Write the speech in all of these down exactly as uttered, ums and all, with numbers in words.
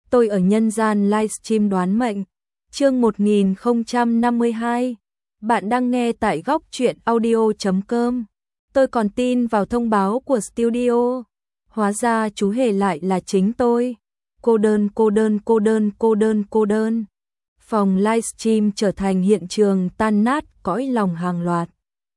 tôi ở nhân gian livestream đoán mệnh. Chương một nghìn không trăm năm mươi hai. Bạn đang nghe tại góc truyện audio chấm com. Tôi còn tin vào thông báo của studio. Hóa ra chú hề lại là chính tôi. Cô đơn, cô đơn, cô đơn, cô đơn, cô đơn. Phòng livestream trở thành hiện trường tan nát cõi lòng hàng loạt.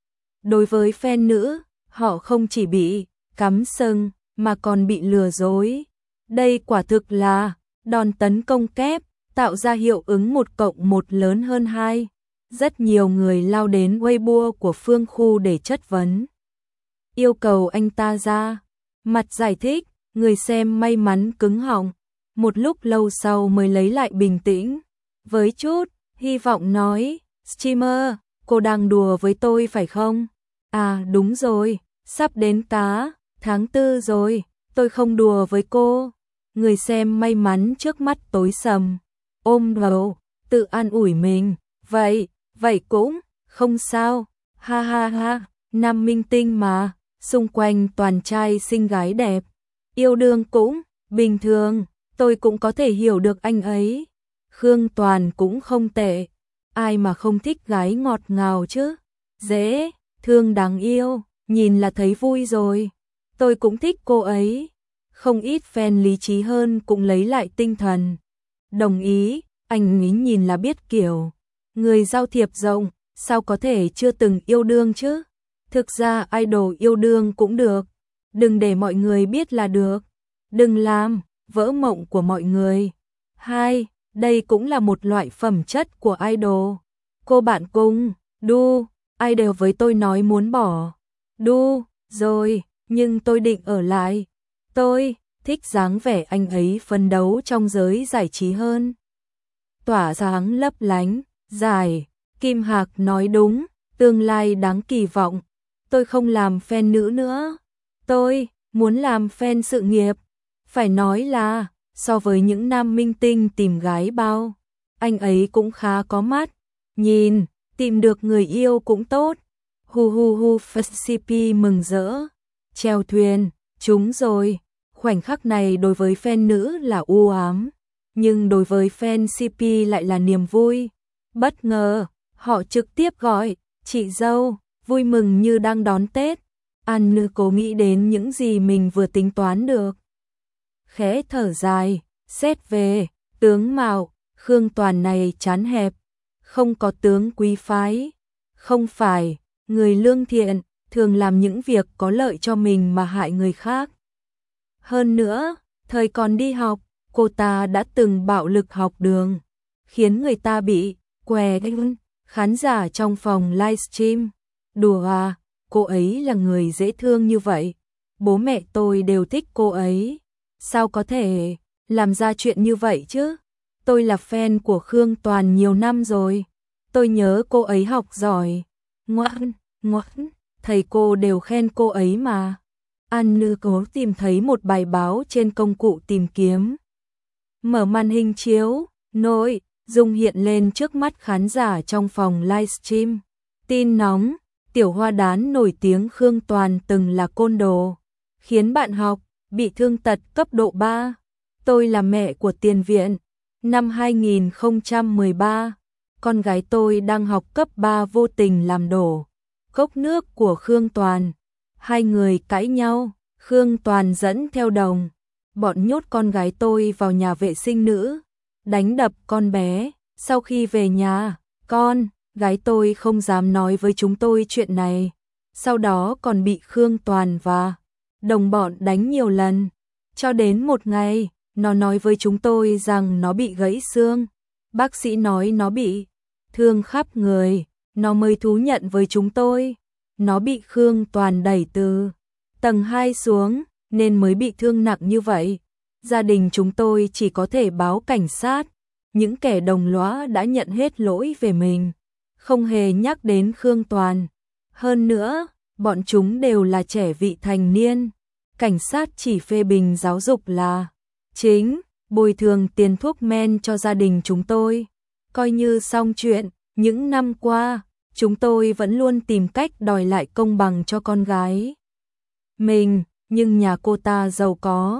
Đối với fan nữ, họ không chỉ bị cắm sừng mà còn bị lừa dối. Đây quả thực là đòn tấn công kép, tạo ra hiệu ứng một cộng một lớn hơn hai. Rất nhiều người lao đến Weibo của Phương Khu để chất vấn. Yêu cầu anh ta ra mặt giải thích, người xem may mắn cứng họng. Một lúc lâu sau mới lấy lại bình tĩnh. Với chút hy vọng nói, streamer, cô đang đùa với tôi phải không? À đúng rồi, sắp đến cá, tháng tư rồi, tôi không đùa với cô. Người xem may mắn trước mắt tối sầm, ôm đầu, tự an ủi mình. Vậy, vậy cũng không sao, ha ha ha, nam minh tinh mà, xung quanh toàn trai xinh gái đẹp. Yêu đương cũng bình thường, tôi cũng có thể hiểu được anh ấy. Khương Toàn cũng không tệ, ai mà không thích gái ngọt ngào chứ. Dễ thương đáng yêu, nhìn là thấy vui rồi. Tôi cũng thích cô ấy. Không ít fan lý trí hơn cũng lấy lại tinh thần. Đồng ý, anh ấy nhìn là biết kiểu. Người giao thiệp rộng, sao có thể chưa từng yêu đương chứ? Thực ra idol yêu đương cũng được. Đừng để mọi người biết là được. Đừng làm vỡ mộng của mọi người. Hai, đây cũng là một loại phẩm chất của idol. Cô bạn cùng, đu, idol với tôi nói muốn bỏ. Đu, rồi, nhưng tôi định ở lại. Tôi thích dáng vẻ anh ấy phấn đấu trong giới giải trí hơn. Tỏa sáng lấp lánh, dài, Kim Hạc nói đúng, tương lai đáng kỳ vọng. Tôi không làm fan nữ nữa. Tôi muốn làm fan sự nghiệp. Phải nói là, so với những nam minh tinh tìm gái bao, anh ấy cũng khá có mắt. Nhìn, tìm được người yêu cũng tốt. Hu hu hu xê pê mừng rỡ. Chèo thuyền, chúng rồi. Khoảnh khắc này đối với fan nữ là u ám, nhưng đối với fan xê pê lại là niềm vui. Bất ngờ, họ trực tiếp gọi, chị dâu, vui mừng như đang đón Tết. An Nữ cố nghĩ đến những gì mình vừa tính toán được. Khẽ thở dài, xét về, tướng mạo, Khương Toàn này chán hẹp, không có tướng quý phái. Không phải, người lương thiện, thường làm những việc có lợi cho mình mà hại người khác. Hơn nữa, thời còn đi học, cô ta đã từng bạo lực học đường, khiến người ta bị què gân. Khán giả trong phòng livestream, đùa à, cô ấy là người dễ thương như vậy. Bố mẹ tôi đều thích cô ấy. Sao có thể làm ra chuyện như vậy chứ? Tôi là fan của Khương Toàn nhiều năm rồi. Tôi nhớ cô ấy học giỏi, ngoan, ngoan, thầy cô đều khen cô ấy mà. An Nữ cố tìm thấy một bài báo trên công cụ tìm kiếm. Mở màn hình chiếu, nội dung hiện lên trước mắt khán giả trong phòng livestream. Tin nóng, tiểu hoa đán nổi tiếng Khương Toàn từng là côn đồ, khiến bạn học bị thương tật cấp độ ba. Tôi là mẹ của tiền viện. Năm hai nghìn không trăm mười ba, con gái tôi đang học cấp ba vô tình làm đổ cốc nước của Khương Toàn. Hai người cãi nhau, Khương Toàn dẫn theo đồng, bọn nhốt con gái tôi vào nhà vệ sinh nữ, đánh đập con bé. Sau khi về nhà, con gái tôi không dám nói với chúng tôi chuyện này. Sau đó còn bị Khương Toàn và đồng bọn đánh nhiều lần. Cho đến một ngày, nó nói với chúng tôi rằng nó bị gãy xương. Bác sĩ nói nó bị thương khắp người, nó mới thú nhận với chúng tôi. Nó bị Khương Toàn đẩy từ tầng hai xuống, nên mới bị thương nặng như vậy. Gia đình chúng tôi chỉ có thể báo cảnh sát. Những kẻ đồng lõa đã nhận hết lỗi về mình, không hề nhắc đến Khương Toàn. Hơn nữa, bọn chúng đều là trẻ vị thành niên. Cảnh sát chỉ phê bình giáo dục là chính, bồi thường tiền thuốc men cho gia đình chúng tôi. Coi như xong chuyện, những năm qua, chúng tôi vẫn luôn tìm cách đòi lại công bằng cho con gái mình, nhưng nhà cô ta giàu có,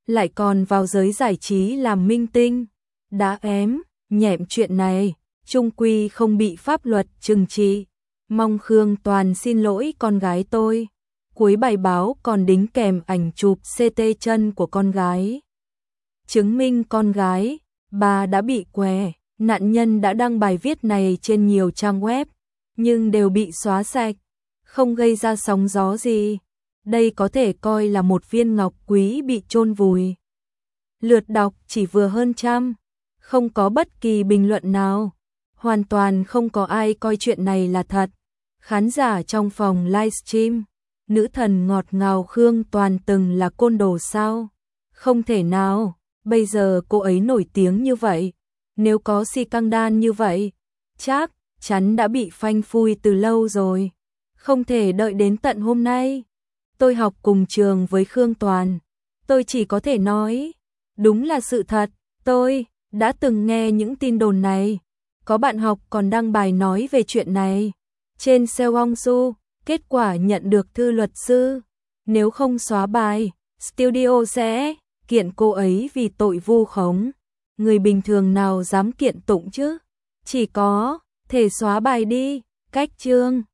lại còn vào giới giải trí làm minh tinh. Đã ém, nhẹm chuyện này, chung quy không bị pháp luật trừng trị. Mong Khương Toàn xin lỗi con gái tôi. Cuối bài báo còn đính kèm ảnh chụp xê tê chân của con gái. Chứng minh con gái, bà đã bị què. Nạn nhân đã đăng bài viết này trên nhiều trang web, nhưng đều bị xóa sạch, không gây ra sóng gió gì. Đây có thể coi là một viên ngọc quý bị chôn vùi. Lượt đọc chỉ vừa hơn trăm, không có bất kỳ bình luận nào. Hoàn toàn không có ai coi chuyện này là thật. Khán giả trong phòng livestream, nữ thần ngọt ngào Khương Toàn từng là côn đồ sao? Không thể nào, bây giờ cô ấy nổi tiếng như vậy. Nếu có si căng đan như vậy, chắc chắn đã bị phanh phui từ lâu rồi. Không thể đợi đến tận hôm nay. Tôi học cùng trường với Khương Toàn. Tôi chỉ có thể nói, đúng là sự thật. Tôi đã từng nghe những tin đồn này. Có bạn học còn đăng bài nói về chuyện này trên Seongsu. Kết quả nhận được thư luật sư. Nếu không xóa bài, studio sẽ kiện cô ấy vì tội vu khống. Người bình thường nào dám kiện tụng chứ? Chỉ có thể xóa bài đi. Cách chương